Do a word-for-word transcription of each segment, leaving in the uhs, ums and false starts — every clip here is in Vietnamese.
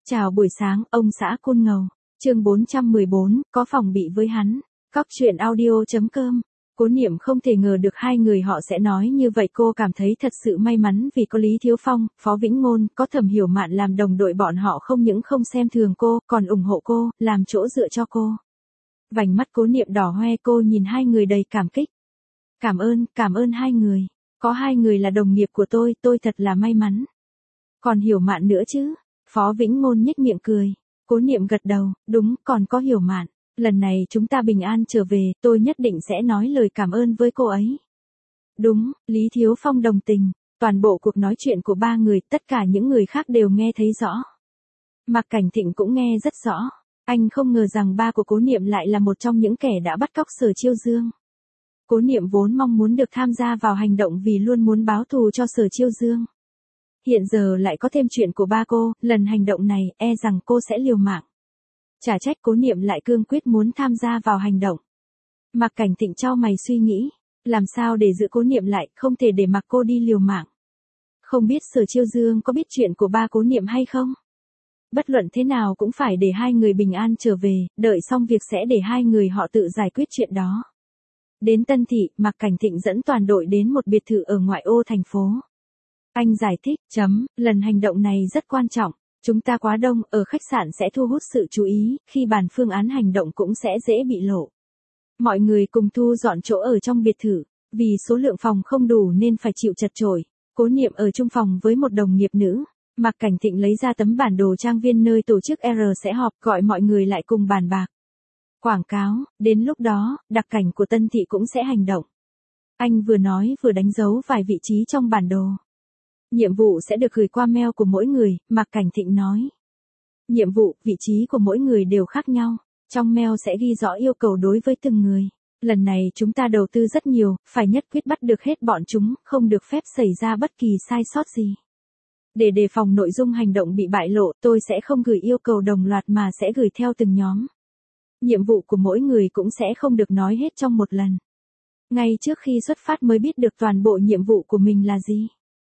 Chào buổi sáng, ông xã Côn Ngầu. Chương bốn trăm mười bốn, có phòng bị với hắn. Cóc truyện audio chấm com. Cố Niệm không thể ngờ được hai người họ sẽ nói như vậy, cô cảm thấy thật sự may mắn vì có Lý Thiếu Phong, Phó Vĩnh Ngôn, có Thẩm Hiểu Mạn làm đồng đội, bọn họ không những không xem thường cô, còn ủng hộ cô, làm chỗ dựa cho cô. Vành mắt Cố Niệm đỏ hoe, cô nhìn hai người đầy cảm kích. Cảm ơn, cảm ơn hai người. Có hai người là đồng nghiệp của tôi, tôi thật là may mắn. Còn Hiểu Mạn nữa chứ? Phó Vĩnh Ngôn nhếch miệng cười. Cố Niệm gật đầu, đúng, còn có Hiểu Mạn. Lần này chúng ta bình an trở về, tôi nhất định sẽ nói lời cảm ơn với cô ấy. Đúng, Lý Thiếu Phong đồng tình. Toàn bộ cuộc nói chuyện của ba người, tất cả những người khác đều nghe thấy rõ. Mạc Cảnh Thịnh cũng nghe rất rõ. Anh không ngờ rằng ba của Cố Niệm lại là một trong những kẻ đã bắt cóc Sở Chiêu Dương. Cố Niệm vốn mong muốn được tham gia vào hành động vì luôn muốn báo thù cho Sở Chiêu Dương. Hiện giờ lại có thêm chuyện của ba cô, lần hành động này, e rằng cô sẽ liều mạng. Chả trách Cố Niệm lại cương quyết muốn tham gia vào hành động. Mạc Cảnh Thịnh chau mày suy nghĩ, làm sao để giữ Cố Niệm lại, không thể để mặc cô đi liều mạng. Không biết Sở Chiêu Dương có biết chuyện của ba Cố Niệm hay không? Bất luận thế nào cũng phải để hai người bình an trở về, đợi xong việc sẽ để hai người họ tự giải quyết chuyện đó. Đến Tân Thị, Mạc Cảnh Thịnh dẫn toàn đội đến một biệt thự ở ngoại ô thành phố. Anh giải thích, chấm, lần hành động này rất quan trọng, chúng ta quá đông, ở khách sạn sẽ thu hút sự chú ý, khi bàn phương án hành động cũng sẽ dễ bị lộ. Mọi người cùng thu dọn chỗ ở trong biệt thự, vì số lượng phòng không đủ nên phải chịu chật chội. Cố Niệm ở chung phòng với một đồng nghiệp nữ. Mạc Cảnh Thịnh lấy ra tấm bản đồ trang viên nơi tổ chức R sẽ họp, gọi mọi người lại cùng bàn bạc. Quảng cáo, đến lúc đó, đặc cảnh của Tân Thị cũng sẽ hành động. Anh vừa nói vừa đánh dấu vài vị trí trong bản đồ. Nhiệm vụ sẽ được gửi qua mail của mỗi người, Mạc Cảnh Thịnh nói. Nhiệm vụ, vị trí của mỗi người đều khác nhau. Trong mail sẽ ghi rõ yêu cầu đối với từng người. Lần này chúng ta đầu tư rất nhiều, phải nhất quyết bắt được hết bọn chúng, không được phép xảy ra bất kỳ sai sót gì. Để đề phòng nội dung hành động bị bại lộ, tôi sẽ không gửi yêu cầu đồng loạt mà sẽ gửi theo từng nhóm. Nhiệm vụ của mỗi người cũng sẽ không được nói hết trong một lần. Ngay trước khi xuất phát mới biết được toàn bộ nhiệm vụ của mình là gì.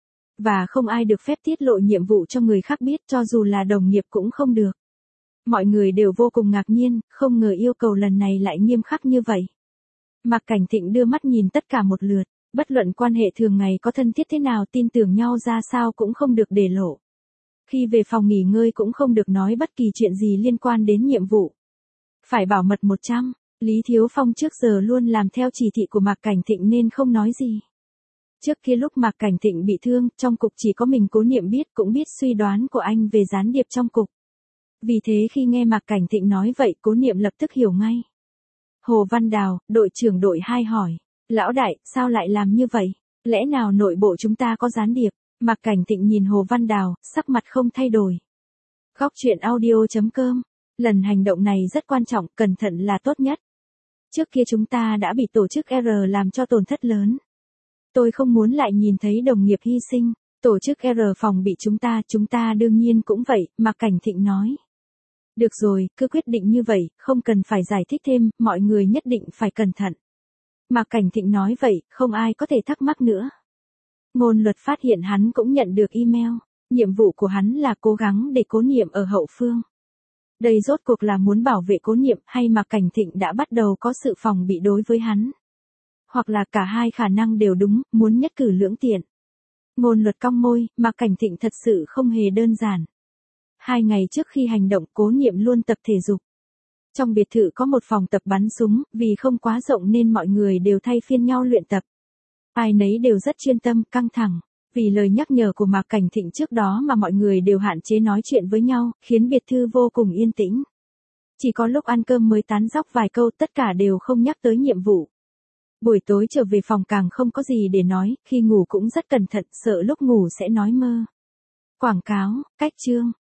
Và không ai được phép tiết lộ nhiệm vụ cho người khác biết, cho dù là đồng nghiệp cũng không được. Mọi người đều vô cùng ngạc nhiên, không ngờ yêu cầu lần này lại nghiêm khắc như vậy. Mạc Cảnh Thịnh đưa mắt nhìn tất cả một lượt, bất luận quan hệ thường ngày có thân thiết thế nào, tin tưởng nhau ra sao cũng không được để lộ. Khi về phòng nghỉ ngơi cũng không được nói bất kỳ chuyện gì liên quan đến nhiệm vụ. Phải bảo mật một trăm, Lý Thiếu Phong trước giờ luôn làm theo chỉ thị của Mạc Cảnh Thịnh nên không nói gì. Trước kia lúc Mạc Cảnh Thịnh bị thương, trong cục chỉ có mình Cố Niệm biết, cũng biết suy đoán của anh về gián điệp trong cục. Vì thế khi nghe Mạc Cảnh Thịnh nói vậy, Cố Niệm lập tức hiểu ngay. Hồ Văn Đào, đội trưởng đội hai hỏi, lão đại, sao lại làm như vậy? Lẽ nào nội bộ chúng ta có gián điệp? Mạc Cảnh Thịnh nhìn Hồ Văn Đào, sắc mặt không thay đổi. Cóc truyện audio chấm com. Lần hành động này rất quan trọng, cẩn thận là tốt nhất. Trước kia chúng ta đã bị tổ chức R làm cho tổn thất lớn. Tôi không muốn lại nhìn thấy đồng nghiệp hy sinh, tổ chức R phòng bị chúng ta, chúng ta đương nhiên cũng vậy, Mạc Cảnh Thịnh nói. Được rồi, cứ quyết định như vậy, không cần phải giải thích thêm, mọi người nhất định phải cẩn thận. Mạc Cảnh Thịnh nói vậy, không ai có thể thắc mắc nữa. Ngôn Luật phát hiện hắn cũng nhận được email, nhiệm vụ của hắn là cố gắng để Cố Niệm ở hậu phương. Đây rốt cuộc là muốn bảo vệ Cố Niệm hay Mạc Cảnh Thịnh đã bắt đầu có sự phòng bị đối với hắn. Hoặc là cả hai khả năng đều đúng, muốn nhất cử lưỡng tiện. Ngôn Luật cong môi, Mạc Cảnh Thịnh thật sự không hề đơn giản. Hai ngày trước khi hành động, Cố Niệm luôn tập thể dục. Trong biệt thự có một phòng tập bắn súng, vì không quá rộng nên mọi người đều thay phiên nhau luyện tập. Ai nấy đều rất chuyên tâm, căng thẳng. Vì lời nhắc nhở của Mạc Cảnh Thịnh trước đó mà mọi người đều hạn chế nói chuyện với nhau, khiến biệt thự vô cùng yên tĩnh. Chỉ có lúc ăn cơm mới tán dóc vài câu, tất cả đều không nhắc tới nhiệm vụ. Buổi tối trở về phòng càng không có gì để nói, khi ngủ cũng rất cẩn thận, sợ lúc ngủ sẽ nói mơ. Quảng cáo, cách chương.